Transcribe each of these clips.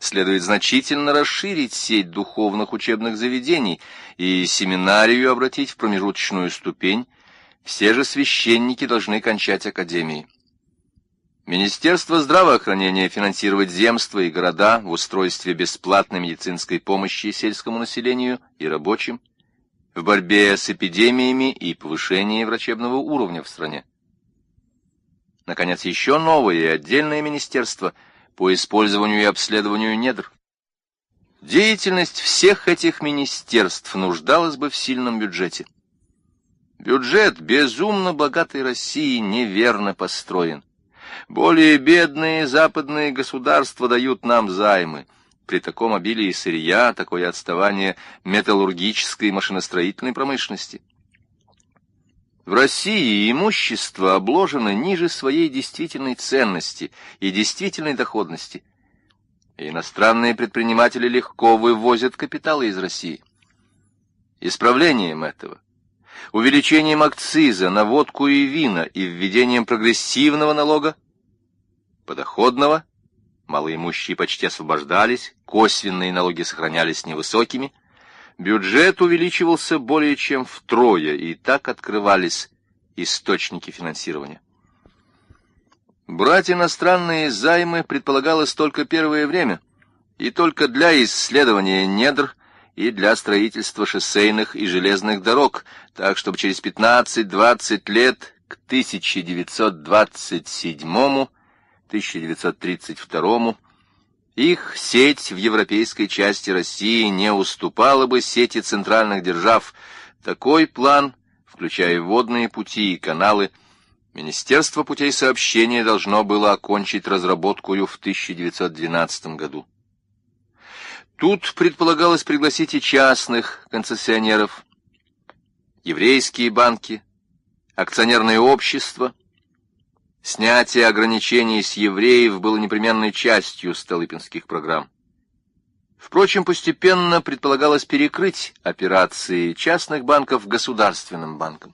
следует значительно расширить сеть духовных учебных заведений и семинарию обратить в промежуточную ступень. Все же священники должны кончать академии. Министерство здравоохранения финансировать земства и города в устройстве бесплатной медицинской помощи сельскому населению и рабочим, в борьбе с эпидемиями и повышении врачебного уровня в стране. Наконец, еще новое и отдельное министерство по использованию и обследованию недр. Деятельность всех этих министерств нуждалась бы в сильном бюджете. Бюджет безумно богатой России неверно построен. Более бедные западные государства дают нам займы. При таком обилии сырья, такое отставание металлургической и машиностроительной промышленности. В России имущество обложено ниже своей действительной ценности и действительной доходности. И иностранные предприниматели легко вывозят капиталы из России. Исправлением этого, увеличением акциза на водку и вина и введением прогрессивного налога, подоходного, малоимущие почти освобождались, косвенные налоги сохранялись невысокими, бюджет увеличивался более чем втрое, и так открывались источники финансирования. Брать иностранные займы предполагалось только первое время, и только для исследования недр и для строительства шоссейных и железных дорог, так чтобы через 15-20 лет к 1927-1932 их сеть в европейской части России не уступала бы сети центральных держав. Такой план, включая водные пути и каналы, Министерство путей сообщения должно было окончить разработкою в 1912 году. Тут предполагалось пригласить и частных концессионеров, еврейские банки, акционерные общества. Снятие ограничений с евреев было непременной частью столыпинских программ. Впрочем, постепенно предполагалось перекрыть операции частных банков государственным банком.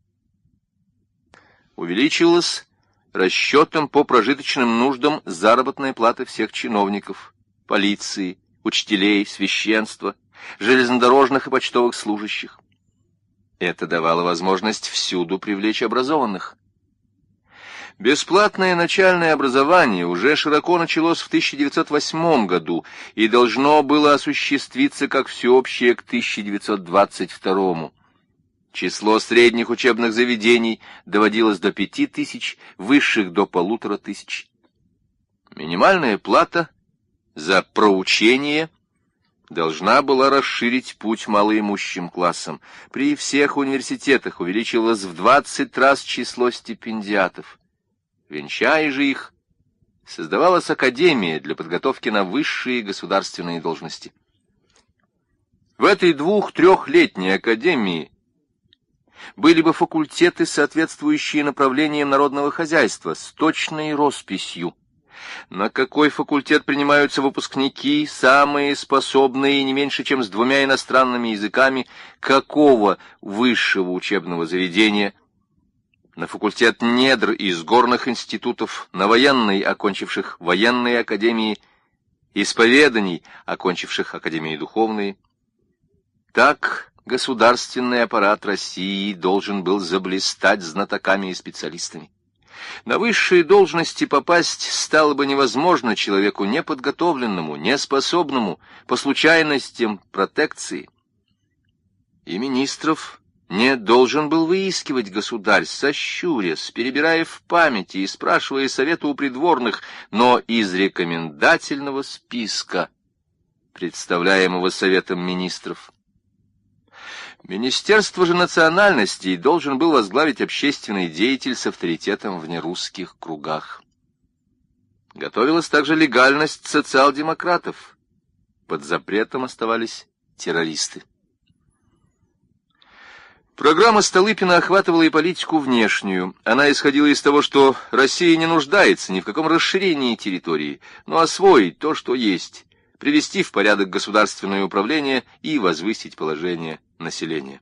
Увеличивалась расчетом по прожиточным нуждам заработная плата всех чиновников, полиции, учителей, священства, железнодорожных и почтовых служащих. Это давало возможность всюду привлечь образованных. Бесплатное начальное образование уже широко началось в 1908 году и должно было осуществиться как всеобщее к 1922. Число средних учебных заведений доводилось до 5000, высших до 1500. Минимальная плата за проучение должна была расширить путь малоимущим классам. При всех университетах увеличилось в 20 раз число стипендиатов. Венчая же их, создавалась академия для подготовки на высшие государственные должности. В этой 2-3-летней академии были бы факультеты, соответствующие направлениям народного хозяйства, с точной росписью. На какой факультет принимаются выпускники, самые способные не меньше, чем с 2 иностранными языками, какого высшего учебного заведения, на факультет недр из горных институтов, на военный, окончивших военные академии, исповеданий, окончивших академии духовные. Так государственный аппарат России должен был заблистать знатоками и специалистами. На высшие должности попасть стало бы невозможно человеку неподготовленному, неспособному, по случайностям протекции. И министров не должен был выискивать государь, сощурясь, перебирая в памяти и спрашивая совета у придворных, но из рекомендательного списка, представляемого Советом министров. Министерство же национальностей должен был возглавить общественный деятель с авторитетом в нерусских кругах. Готовилась также легальность социал-демократов. Под запретом оставались террористы. Программа Столыпина охватывала и политику внешнюю. Она исходила из того, что Россия не нуждается ни в каком расширении территории, но освоить то, что есть, привести в порядок государственное управление и возвысить положение населения.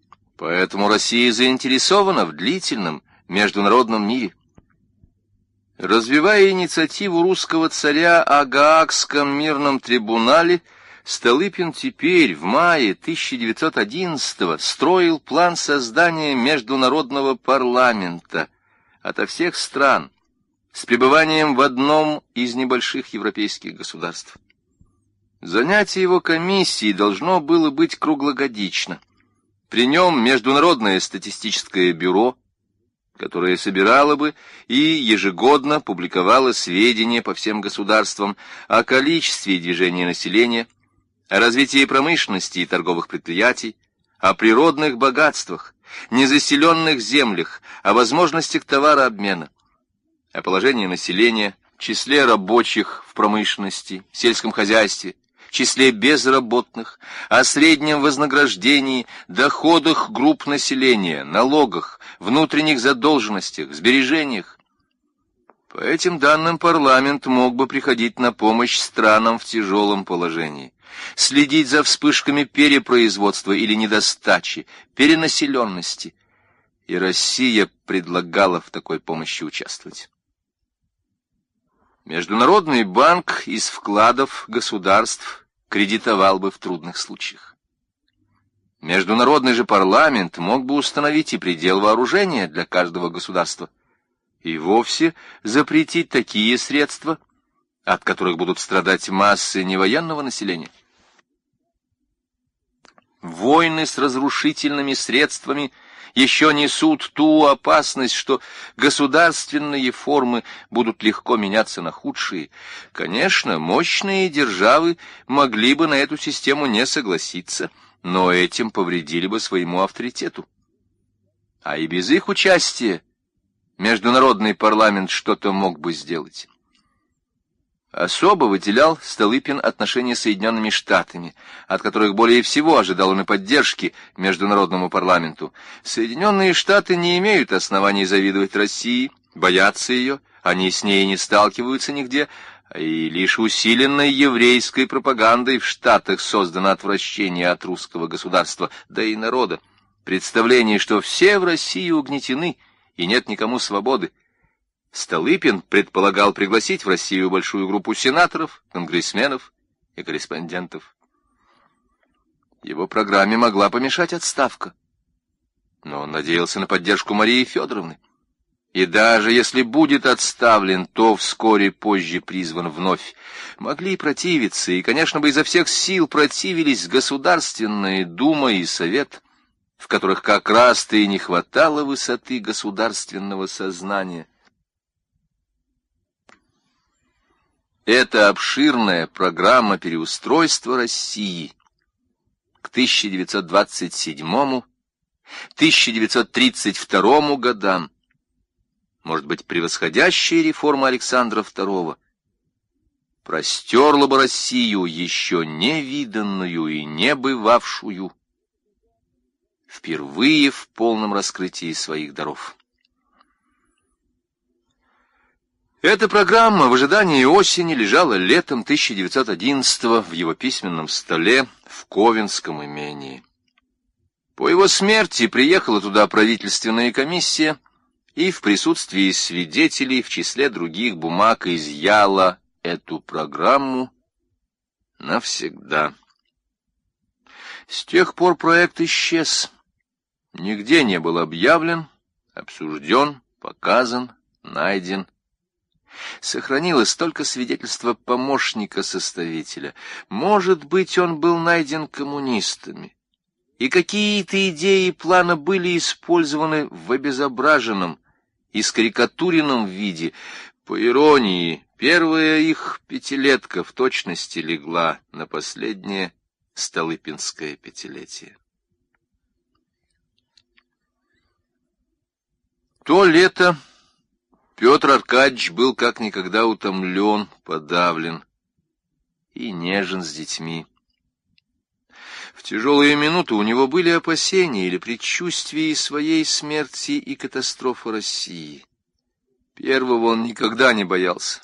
Поэтому Россия заинтересована в длительном международном мире. Развивая инициативу русского царя о Гаагском мирном трибунале, Столыпин теперь, в мае 1911-го, строил план создания международного парламента ото всех стран с пребыванием в одном из небольших европейских государств. Занятие его комиссии должно было быть круглогодично. При нем Международное статистическое бюро, которое собирало бы и ежегодно публиковало сведения по всем государствам о количестве и движении населения, о развитии промышленности и торговых предприятий, о природных богатствах, незаселенных землях, о возможностях товарообмена, о положении населения, числе рабочих в промышленности, сельском хозяйстве, числе безработных, о среднем вознаграждении, доходах групп населения, налогах, внутренних задолженностях, сбережениях. По этим данным парламент мог бы приходить на помощь странам в тяжелом положении, следить за вспышками перепроизводства или недостачи, перенаселенности. И Россия предлагала в такой помощи участвовать. Международный банк из вкладов государств кредитовал бы в трудных случаях. Международный же парламент мог бы установить и предел вооружения для каждого государства, и вовсе запретить такие средства, от которых будут страдать массы невоенного населения. Войны с разрушительными средствами еще несут ту опасность, что государственные формы будут легко меняться на худшие. Конечно, мощные державы могли бы на эту систему не согласиться, но этим повредили бы своему авторитету. А и без их участия международный парламент что-то мог бы сделать. Особо выделял Столыпин отношения с Соединенными Штатами, от которых более всего ожидал он и поддержки международному парламенту. Соединенные Штаты не имеют оснований завидовать России, боятся ее, они с ней не сталкиваются нигде, и лишь усиленной еврейской пропагандой в Штатах создано отвращение от русского государства, да и народа, представление, что все в России угнетены и нет никому свободы. Столыпин предполагал пригласить в Россию большую группу сенаторов, конгрессменов и корреспондентов. Его программе могла помешать отставка, но он надеялся на поддержку Марии Федоровны. И даже если будет отставлен, то вскоре позже призван вновь. Могли противиться, и, конечно, бы изо всех сил противились Государственная Дума и Совет, в которых как раз-то и не хватало высоты государственного сознания. Эта обширная программа переустройства России к 1927-1932 годам, может быть, превосходящая реформа Александра II, простерла бы Россию, еще не виданную и не бывавшую, впервые в полном раскрытии своих даров. Эта программа в ожидании осени лежала летом 1911-го в его письменном столе в Ковенском имении. По его смерти приехала туда правительственная комиссия и в присутствии свидетелей в числе других бумаг изъяла эту программу навсегда. С тех пор проект исчез, нигде не был объявлен, обсужден, показан, найден. Сохранилось только свидетельство помощника составителя. Может быть, он был найден коммунистами, и какие-то идеи плана были использованы в обезображенном и скарикатуренном виде. По иронии, первая их пятилетка в точности легла на последнее Столыпинское пятилетие. То лето Петр Аркадьевич был как никогда утомлен, подавлен и нежен с детьми. В тяжелые минуты у него были опасения или предчувствия своей смерти и катастрофы России. Первого он никогда не боялся.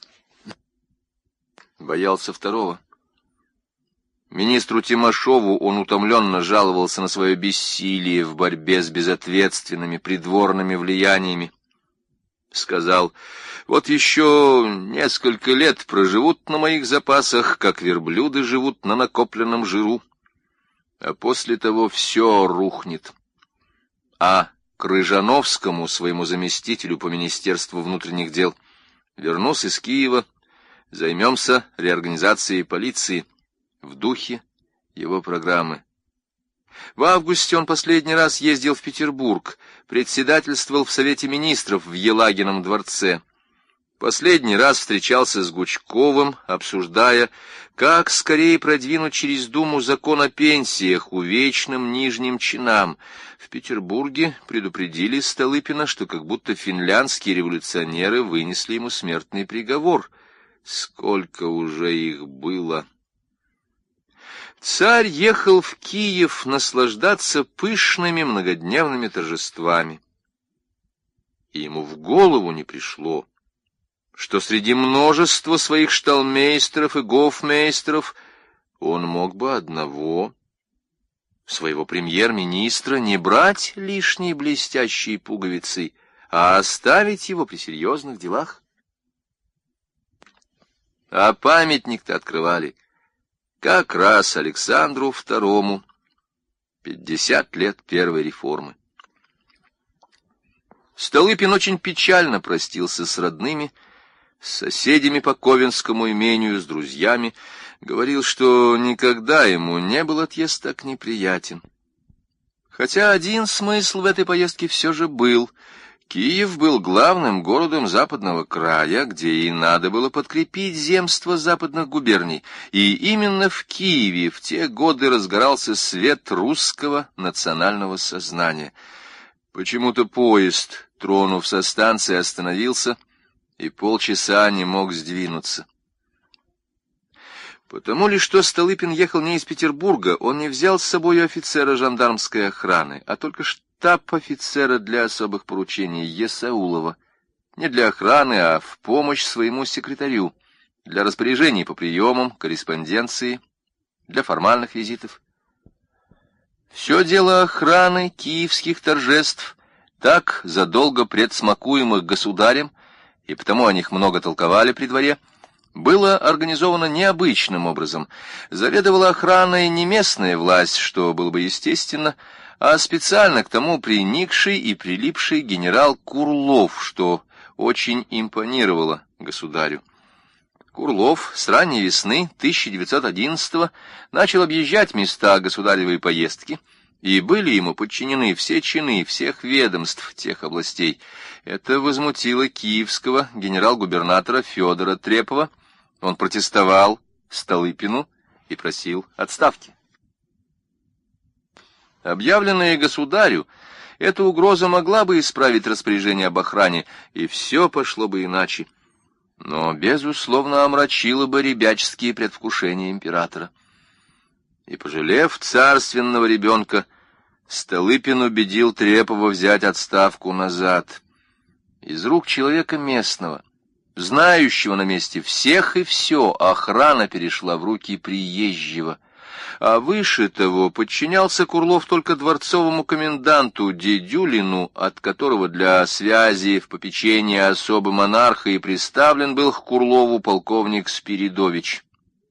Боялся второго. Министру Тимошову он утомленно жаловался на свое бессилие в борьбе с безответственными придворными влияниями. Сказал: вот еще несколько лет проживут на моих запасах, как верблюды живут на накопленном жиру, а после того все рухнет. А Крыжановскому, своему заместителю по Министерству внутренних дел: вернусь из Киева, займемся реорганизацией полиции в духе его программы. В августе он последний раз ездил в Петербург, председательствовал в Совете министров в Елагином дворце. Последний раз встречался с Гучковым, обсуждая, как скорее продвинуть через Думу закон о пенсиях увечным нижним чинам. В Петербурге предупредили Столыпина, что как будто финляндские революционеры вынесли ему смертный приговор. Сколько уже их было! Царь ехал в Киев наслаждаться пышными многодневными торжествами. И ему в голову не пришло, что среди множества своих шталмейстеров и гофмейстеров он мог бы одного, своего премьер-министра, не брать лишней блестящей пуговицей, а оставить его при серьезных делах. А памятник-то открывали как раз Александру II, 50 лет первой реформы. Столыпин очень печально простился с родными, с соседями по Ковенскому имению, с друзьями, говорил, что никогда ему не был отъезд так неприятен. Хотя один смысл в этой поездке все же был. Киев был главным городом западного края, где и надо было подкрепить земства западных губерний, и именно в Киеве в те годы разгорался свет русского национального сознания. Почему-то поезд, тронув со станции, остановился и полчаса не мог сдвинуться. Потому ли, что Столыпин ехал не из Петербурга, он не взял с собой офицера жандармской охраны, а только штаб-офицера для особых поручений Есаулова, не для охраны, а в помощь своему секретарю, для распоряжений по приемам, корреспонденции, для формальных визитов. Все дело охраны киевских торжеств, так задолго предсмакуемых государем, и потому о них много толковали при дворе, было организовано необычным образом. Заведовала охраной не местная власть, что было бы естественно, а специально к тому приникший и прилипший генерал Курлов, что очень импонировало государю. Курлов с ранней весны 1911-го начал объезжать места государевой поездки, и были ему подчинены все чины всех ведомств тех областей. Это возмутило киевского генерал-губернатора Федора Трепова. Он протестовал Столыпину и просил отставки. Объявленная государю, эта угроза могла бы исправить распоряжение об охране, и все пошло бы иначе. Но, безусловно, омрачило бы ребяческие предвкушения императора. И, пожалев царственного ребенка, Столыпин убедил Трепова взять отставку назад. Из рук человека местного, знающего на месте всех и все, охрана перешла в руки приезжего. А выше того подчинялся Курлов только дворцовому коменданту Дедюлину, от которого для связи в попечении особы монарха и приставлен был к Курлову полковник Спиридович.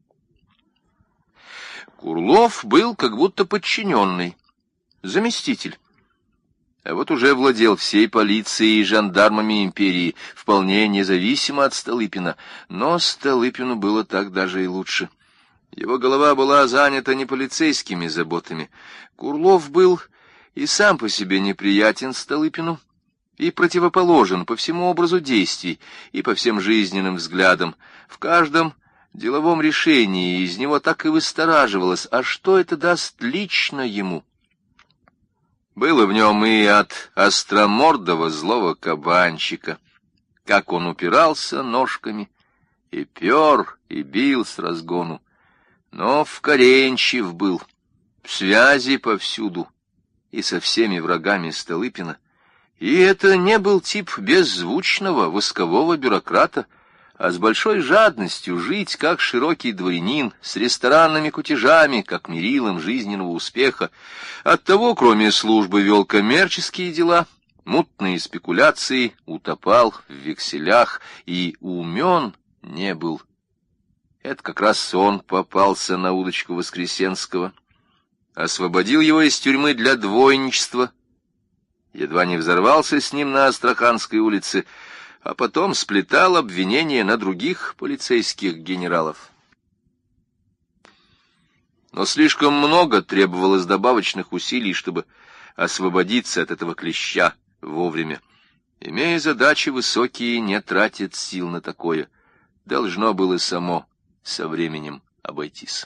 Курлов был как будто подчиненный, заместитель. А вот уже владел всей полицией и жандармами империи, вполне независимо от Столыпина, но Столыпину было так даже и лучше. Его голова была занята не полицейскими заботами. Курлов был и сам по себе неприятен Столыпину, и противоположен по всему образу действий, и по всем жизненным взглядам. В каждом деловом решении из него так и выстораживалось, а что это даст лично ему? Было в нем и от остромордого злого кабанчика, как он упирался ножками, и пер, и бил с разгону. Но вкоренчив был, связи повсюду, и со всеми врагами Столыпина. И это не был тип беззвучного воскового бюрократа, а с большой жадностью жить, как широкий дворянин, с ресторанными кутежами, как мерилом жизненного успеха. Оттого, кроме службы, вел коммерческие дела, мутные спекуляции, утопал в векселях и умен не был. Это как раз он попался на удочку Воскресенского, освободил его из тюрьмы для двойничества, едва не взорвался с ним на Астраханской улице, а потом сплетал обвинения на других полицейских генералов. Но слишком много требовалось добавочных усилий, чтобы освободиться от этого клеща вовремя. Имея задачи высокие, не тратит сил на такое. Должно было само со временем обойтись.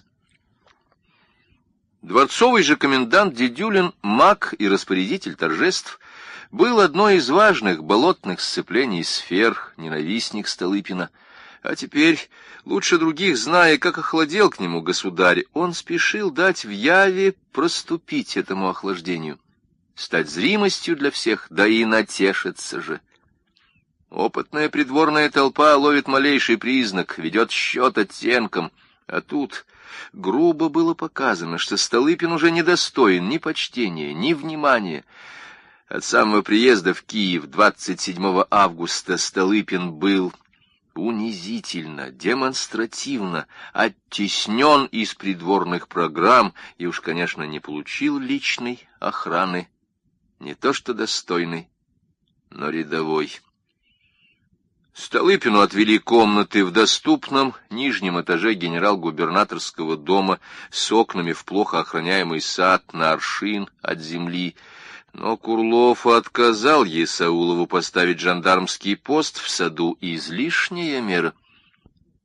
Дворцовый же комендант Дедюлин, маг и распорядитель торжеств, был одной из важных болотных сцеплений сфер, ненавистник Столыпина. А теперь, лучше других зная, как охладел к нему государь, он спешил дать в яве проступить этому охлаждению, стать зримостью для всех, да и натешиться же. Опытная придворная толпа ловит малейший признак, ведет счет оттенкам, а тут грубо было показано, что Столыпин уже недостоин ни почтения, ни внимания. От самого приезда в Киев 27 августа Столыпин был унизительно, демонстративно оттеснен из придворных программ и уж, конечно, не получил личной охраны, не то что достойной, но рядовой. Столыпину отвели комнаты в доступном нижнем этаже генерал-губернаторского дома с окнами в плохо охраняемый сад на аршин от земли, но Курлов отказал Есаулову поставить жандармский пост в саду, излишняя мера.